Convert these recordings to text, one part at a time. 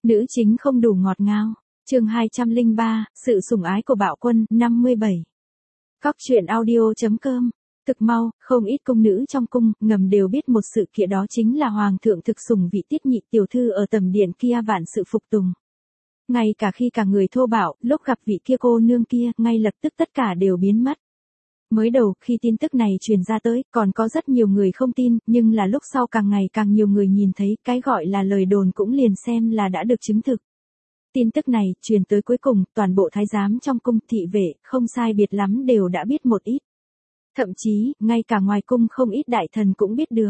Nữ chính không đủ ngọt ngào. Chương 203, sự sủng ái của bạo quân, 57. Cóc truyện audio.com. Thực mau, không ít cung nữ trong cung, ngầm đều biết một sự kiện, đó chính là hoàng thượng thực sủng vị Tiết nhị tiểu thư ở tầm điện kia vạn sự phục tùng. Ngay cả khi cả người thô bạo, lúc gặp vị kia cô nương kia, ngay lập tức tất cả đều biến mất. Mới đầu, khi tin tức này truyền ra tới, còn có rất nhiều người không tin, nhưng là lúc sau càng ngày càng nhiều người nhìn thấy, cái gọi là lời đồn cũng liền xem là đã được chứng thực. Tin tức này, truyền tới cuối cùng, toàn bộ thái giám trong cung, thị vệ, không sai biệt lắm đều đã biết một ít. Thậm chí, ngay cả ngoài cung không ít đại thần cũng biết được.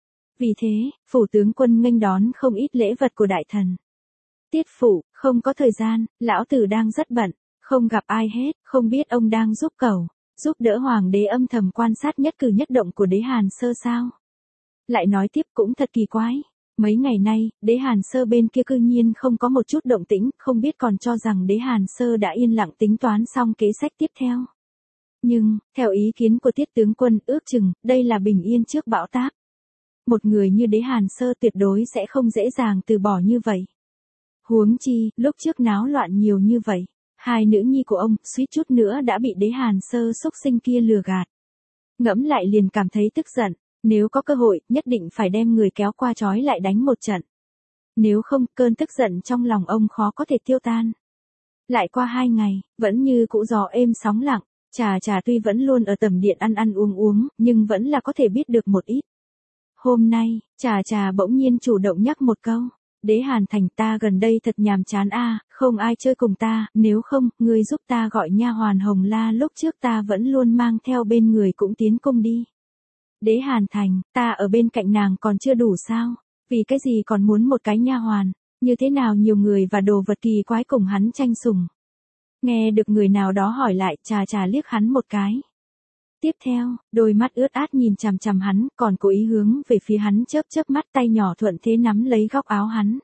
Vì thế, phủ tướng quân nghênh đón không ít lễ vật của đại thần. Tiết phủ, không có thời gian, lão tử đang rất bận, không gặp ai hết, không biết ông đang giúp cầu, giúp đỡ hoàng đế âm thầm quan sát nhất cử nhất động của đế Hàn Sơ sao. Lại nói tiếp cũng thật kỳ quái. Mấy ngày nay, đế Hàn Sơ bên kia cư nhiên không có một chút động tĩnh, không biết còn cho rằng đế Hàn Sơ đã yên lặng tính toán xong kế sách tiếp theo. Nhưng, theo ý kiến của Tiết tướng quân, ước chừng, đây là bình yên trước bão táp. Một người như đế Hàn Sơ tuyệt đối sẽ không dễ dàng từ bỏ như vậy. Huống chi, lúc trước náo loạn nhiều như vậy, hai nữ nhi của ông, suýt chút nữa đã bị đế Hàn Sơ xúc sinh kia lừa gạt. Ngẫm lại liền cảm thấy tức giận, nếu có cơ hội, nhất định phải đem người kéo qua trói lại đánh một trận. Nếu không, cơn tức giận trong lòng ông khó có thể tiêu tan. Lại qua 2 ngày, vẫn như cũ gió êm sóng lặng, Trà tuy vẫn luôn ở tầm điện ăn uống, nhưng vẫn là có thể biết được một ít. Hôm nay, Trà bỗng nhiên chủ động nhắc một câu. Đế Hàn Thành, ta gần đây thật nhàm chán a, không ai chơi cùng ta, nếu không, ngươi giúp ta gọi nha hoàn Hồng La lúc trước ta vẫn luôn mang theo bên người cũng tiến cung đi. Đế Hàn Thành, ta ở bên cạnh nàng còn chưa đủ sao? Vì cái gì còn muốn một cái nha hoàn? Như thế nào nhiều người và đồ vật kỳ quái cùng hắn tranh sủng? Nghe được người nào đó hỏi lại, Trà liếc hắn một cái. Tiếp theo, đôi mắt ướt át nhìn chằm chằm hắn, còn cố ý hướng về phía hắn chớp mắt, tay nhỏ thuận thế nắm lấy góc áo hắn.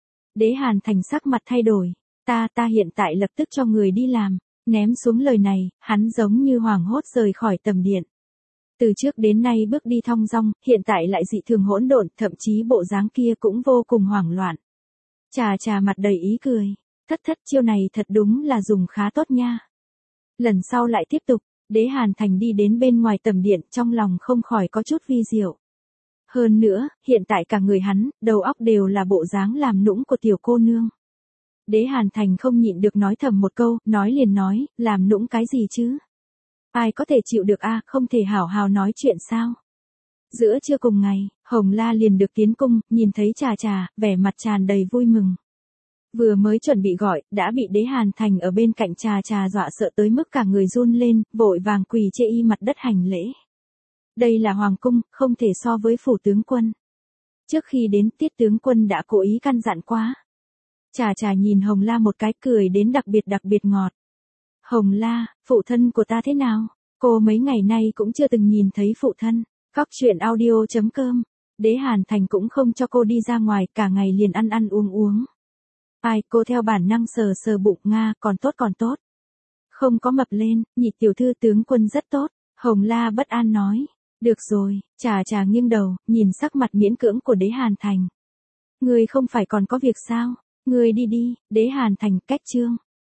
Đế Hàn Thành sắc mặt thay đổi. Ta hiện tại lập tức cho người đi làm. Ném xuống lời này, hắn giống như hoảng hốt rời khỏi tầm điện. Từ trước đến nay bước đi thong dong, hiện tại lại dị thường hỗn độn, thậm chí bộ dáng kia cũng vô cùng hoảng loạn. Trà mặt đầy ý cười. Thất chiêu này thật đúng là dùng khá tốt nha. Lần sau lại tiếp tục. Đế Hàn Thành đi đến bên ngoài tầm điện, trong lòng không khỏi có chút vi diệu. Hơn nữa, hiện tại cả người hắn, đầu óc đều là bộ dáng làm nũng của tiểu cô nương. Đế Hàn Thành không nhịn được nói thầm một câu, nói liền nói, làm nũng cái gì chứ? Ai có thể chịu được a, không thể hảo hảo nói chuyện sao? Giữa trưa cùng ngày, Hồng La liền được tiến cung, nhìn thấy Trà, vẻ mặt tràn đầy vui mừng. Vừa mới chuẩn bị gọi, đã bị đế Hàn Thành ở bên cạnh Trà dọa sợ tới mức cả người run lên, vội vàng quỳ chê y mặt đất hành lễ. Đây là hoàng cung, không thể so với phủ tướng quân. Trước khi đến, Tiết tướng quân đã cố ý căn dặn quá. Trà nhìn Hồng La một cái, cười đến đặc biệt ngọt. Hồng La, phụ thân của ta thế nào? Cô mấy ngày nay cũng chưa từng nhìn thấy phụ thân. Cóc truyện audio.com. Đế Hàn Thành cũng không cho cô đi ra ngoài, cả ngày liền ăn uống. Ai, cô theo bản năng sờ bụng, Nga, còn tốt. Không có mập lên, nhị tiểu thư tướng quân rất tốt. Hồng La bất an nói. Được rồi, Trà nghiêng đầu, nhìn sắc mặt miễn cưỡng của đế Hàn Thành. Ngươi không phải còn có việc sao? Ngươi đi, đế Hàn Thành, cách chương.